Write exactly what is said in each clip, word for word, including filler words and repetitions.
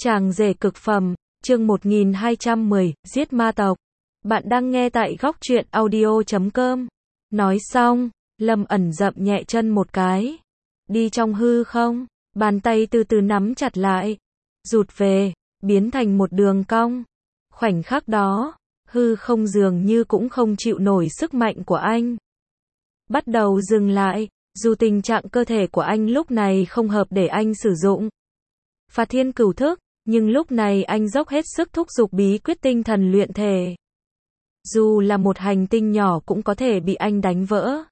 Chàng rể cực phẩm, chương một nghìn hai trăm mười, giết ma tộc. Bạn đang nghe tại góc truyện audio chấm com. Nói xong, Lâm ẩn dậm nhẹ chân một cái. Đi trong hư không, bàn tay từ từ nắm chặt lại. Rụt về, biến thành một đường cong. Khoảnh khắc đó, hư không dường như cũng không chịu nổi sức mạnh của anh. Bắt đầu dừng lại, dù tình trạng cơ thể của anh lúc này không hợp để anh sử dụng Phạt Thiên Cửu Thức, nhưng lúc này anh dốc hết sức thúc giục bí quyết tinh thần luyện thể. Dù là một hành tinh nhỏ cũng có thể bị anh đánh vỡ.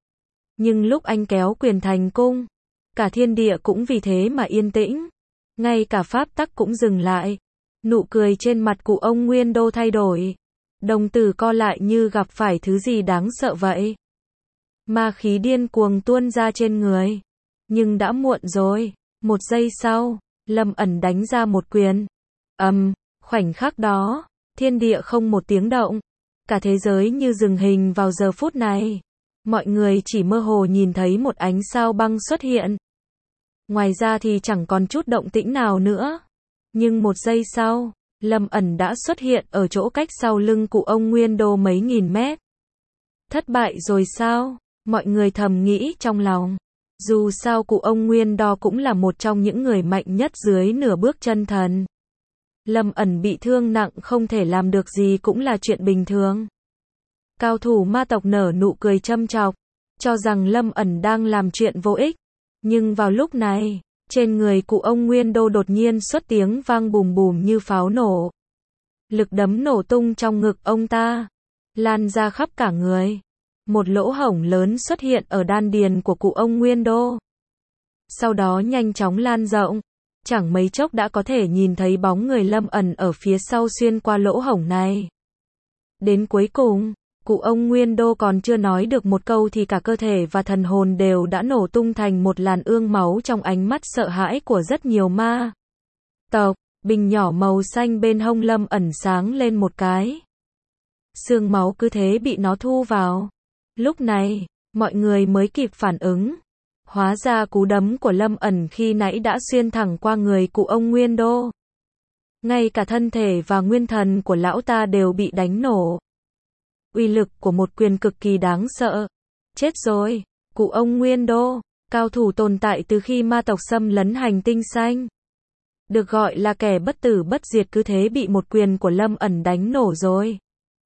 Nhưng lúc anh kéo quyền thành cung, cả thiên địa cũng vì thế mà yên tĩnh. Ngay cả pháp tắc cũng dừng lại. Nụ cười trên mặt cụ ông Nguyên Đô thay đổi. Đồng tử co lại như gặp phải thứ gì đáng sợ vậy. Ma khí điên cuồng tuôn ra trên người. Nhưng đã muộn rồi. Một giây sau, Lâm ẩn đánh ra một quyền. Ầm, um, khoảnh khắc đó, thiên địa không một tiếng động. Cả thế giới như dừng hình vào giờ phút này. Mọi người chỉ mơ hồ nhìn thấy một ánh sao băng xuất hiện. Ngoài ra thì chẳng còn chút động tĩnh nào nữa. Nhưng một giây sau, Lâm ẩn đã xuất hiện ở chỗ cách sau lưng cụ ông Nguyên Đô mấy nghìn mét. Thất bại rồi sao? Mọi người thầm nghĩ trong lòng. Dù sao cụ ông Nguyên Đô cũng là một trong những người mạnh nhất dưới nửa bước chân thần. Lâm ẩn bị thương nặng không thể làm được gì cũng là chuyện bình thường. Cao thủ ma tộc nở nụ cười châm chọc, cho rằng Lâm ẩn đang làm chuyện vô ích. Nhưng vào lúc này, trên người cụ ông Nguyên Đô đột nhiên xuất tiếng vang bùm bùm như pháo nổ. Lực đấm nổ tung trong ngực ông ta, lan ra khắp cả người. Một lỗ hổng lớn xuất hiện ở đan điền của cụ ông Nguyên Đô. Sau đó nhanh chóng lan rộng, chẳng mấy chốc đã có thể nhìn thấy bóng người Lâm ẩn ở phía sau xuyên qua lỗ hổng này. Đến cuối cùng, cụ ông Nguyên Đô còn chưa nói được một câu thì cả cơ thể và thần hồn đều đã nổ tung thành một làn ương máu trong ánh mắt sợ hãi của rất nhiều ma tộc. Bình nhỏ màu xanh bên hông Lâm ẩn sáng lên một cái. Xương máu cứ thế bị nó thu vào. Lúc này, mọi người mới kịp phản ứng. Hóa ra cú đấm của Lâm ẩn khi nãy đã xuyên thẳng qua người cụ ông Nguyên Đô. Ngay cả thân thể và nguyên thần của lão ta đều bị đánh nổ. Uy lực của một quyền cực kỳ đáng sợ. Chết rồi, cụ ông Nguyên Đô, cao thủ tồn tại từ khi ma tộc xâm lấn hành tinh xanh. Được gọi là kẻ bất tử bất diệt cứ thế bị một quyền của Lâm ẩn đánh nổ rồi.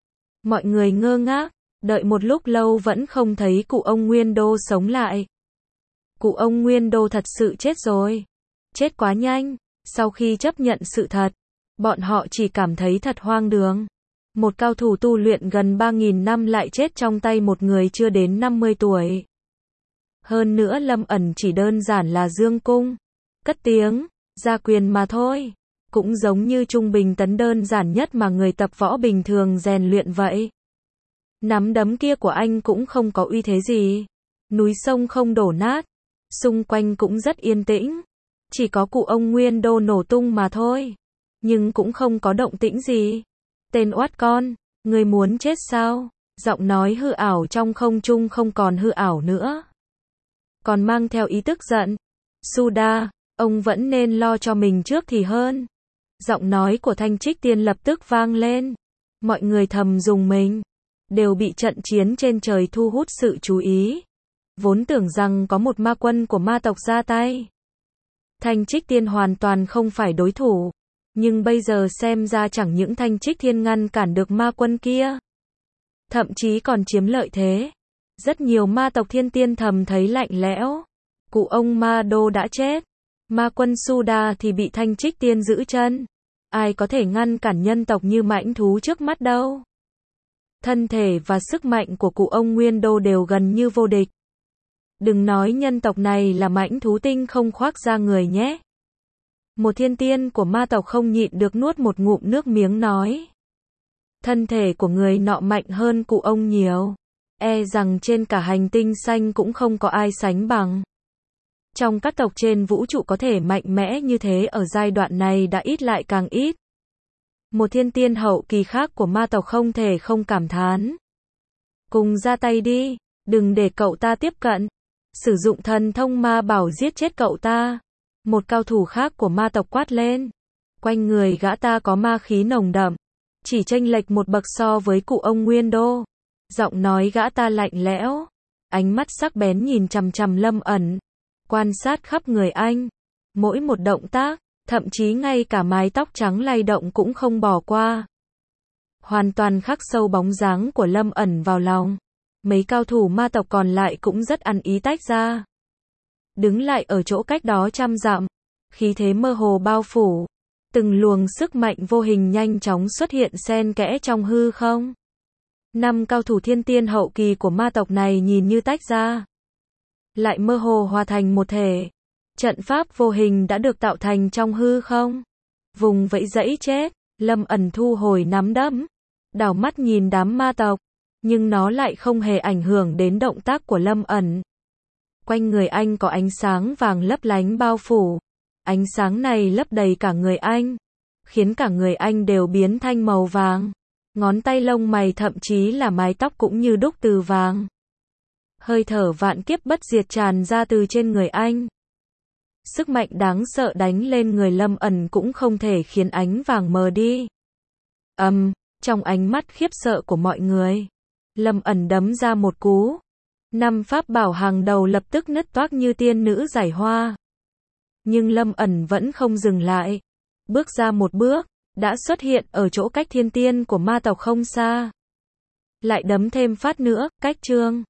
Mọi người ngơ ngác, đợi một lúc lâu vẫn không thấy cụ ông Nguyên Đô sống lại. Cụ ông Nguyên Đô thật sự chết rồi. Chết quá nhanh. Sau khi chấp nhận sự thật, bọn họ chỉ cảm thấy thật hoang đường. Một cao thủ tu luyện gần ba nghìn năm lại chết trong tay một người chưa đến năm mươi tuổi. Hơn nữa Lâm ẩn chỉ đơn giản là dương cung, cất tiếng, ra quyền mà thôi. Cũng giống như trung bình tấn đơn giản nhất mà người tập võ bình thường rèn luyện vậy. Nắm đấm kia của anh cũng không có uy thế gì. Núi sông không đổ nát. Xung quanh cũng rất yên tĩnh. Chỉ có cụ ông Nguyên Đô nổ tung mà thôi. Nhưng cũng không có động tĩnh gì. Tên oát con, người muốn chết sao? Giọng nói hư ảo trong không trung không còn hư ảo nữa. Còn mang theo ý tức giận. Suda, ông vẫn nên lo cho mình trước thì hơn. Giọng nói của Thanh Trích Tiên lập tức vang lên. Mọi người thầm rùng mình. Đều bị trận chiến trên trời thu hút sự chú ý. Vốn tưởng rằng có một ma quân của ma tộc ra tay. Thanh Trích Tiên hoàn toàn không phải đối thủ. Nhưng bây giờ xem ra chẳng những Thanh Trích Thiên ngăn cản được ma quân kia. Thậm chí còn chiếm lợi thế. Rất nhiều ma tộc thiên tiên thầm thấy lạnh lẽo. Cụ ông Ma Đô đã chết. Ma quân Suda thì bị Thanh Trích Tiên giữ chân. Ai có thể ngăn cản nhân tộc như mãnh thú trước mắt đâu. Thân thể và sức mạnh của cụ ông Nguyên Đô đều gần như vô địch. Đừng nói nhân tộc này là mãnh thú tinh không khoác da người nhé. Một thiên tiên của ma tộc không nhịn được nuốt một ngụm nước miếng nói. Thân thể của người nọ mạnh hơn cụ ông nhiều. E rằng trên cả hành tinh xanh cũng không có ai sánh bằng. Trong các tộc trên vũ trụ có thể mạnh mẽ như thế ở giai đoạn này đã ít lại càng ít. Một thiên tiên hậu kỳ khác của ma tộc không thể không cảm thán. Cùng ra tay đi, đừng để cậu ta tiếp cận. Sử dụng thần thông ma bảo giết chết cậu ta. Một cao thủ khác của ma tộc quát lên. Quanh người gã ta có ma khí nồng đậm, chỉ chênh lệch một bậc so với cụ ông Nguyên Đô. Giọng nói gã ta lạnh lẽo, ánh mắt sắc bén nhìn chằm chằm Lâm ẩn, quan sát khắp người anh, mỗi một động tác, thậm chí ngay cả mái tóc trắng lay động cũng không bỏ qua. Hoàn toàn khắc sâu bóng dáng của Lâm ẩn vào lòng. Mấy cao thủ ma tộc còn lại cũng rất ăn ý tách ra, đứng lại ở chỗ cách đó trăm dặm, khí thế mơ hồ bao phủ, từng luồng sức mạnh vô hình nhanh chóng xuất hiện xen kẽ trong hư không. Năm cao thủ thiên tiên hậu kỳ của ma tộc này nhìn như tách ra, lại mơ hồ hòa thành một thể. Trận pháp vô hình đã được tạo thành trong hư không. Vùng vẫy dãy chết, Lâm ẩn thu hồi nắm đấm, đảo mắt nhìn đám ma tộc, nhưng nó lại không hề ảnh hưởng đến động tác của Lâm ẩn. Quanh người anh có ánh sáng vàng lấp lánh bao phủ. Ánh sáng này lấp đầy cả người anh, khiến cả người anh đều biến thành màu vàng. Ngón tay lông mày thậm chí là mái tóc cũng như đúc từ vàng. Hơi thở vạn kiếp bất diệt tràn ra từ trên người anh. Sức mạnh đáng sợ đánh lên người Lâm ẩn cũng không thể khiến ánh vàng mờ đi. Ầm, um, trong ánh mắt khiếp sợ của mọi người, Lâm ẩn đấm ra một cú. Năm pháp bảo hàng đầu lập tức nứt toác như tiên nữ giải hoa. Nhưng Lâm ẩn vẫn không dừng lại. Bước ra một bước, đã xuất hiện ở chỗ cách thiên tiên của ma tộc không xa. Lại đấm thêm phát nữa, cách chương.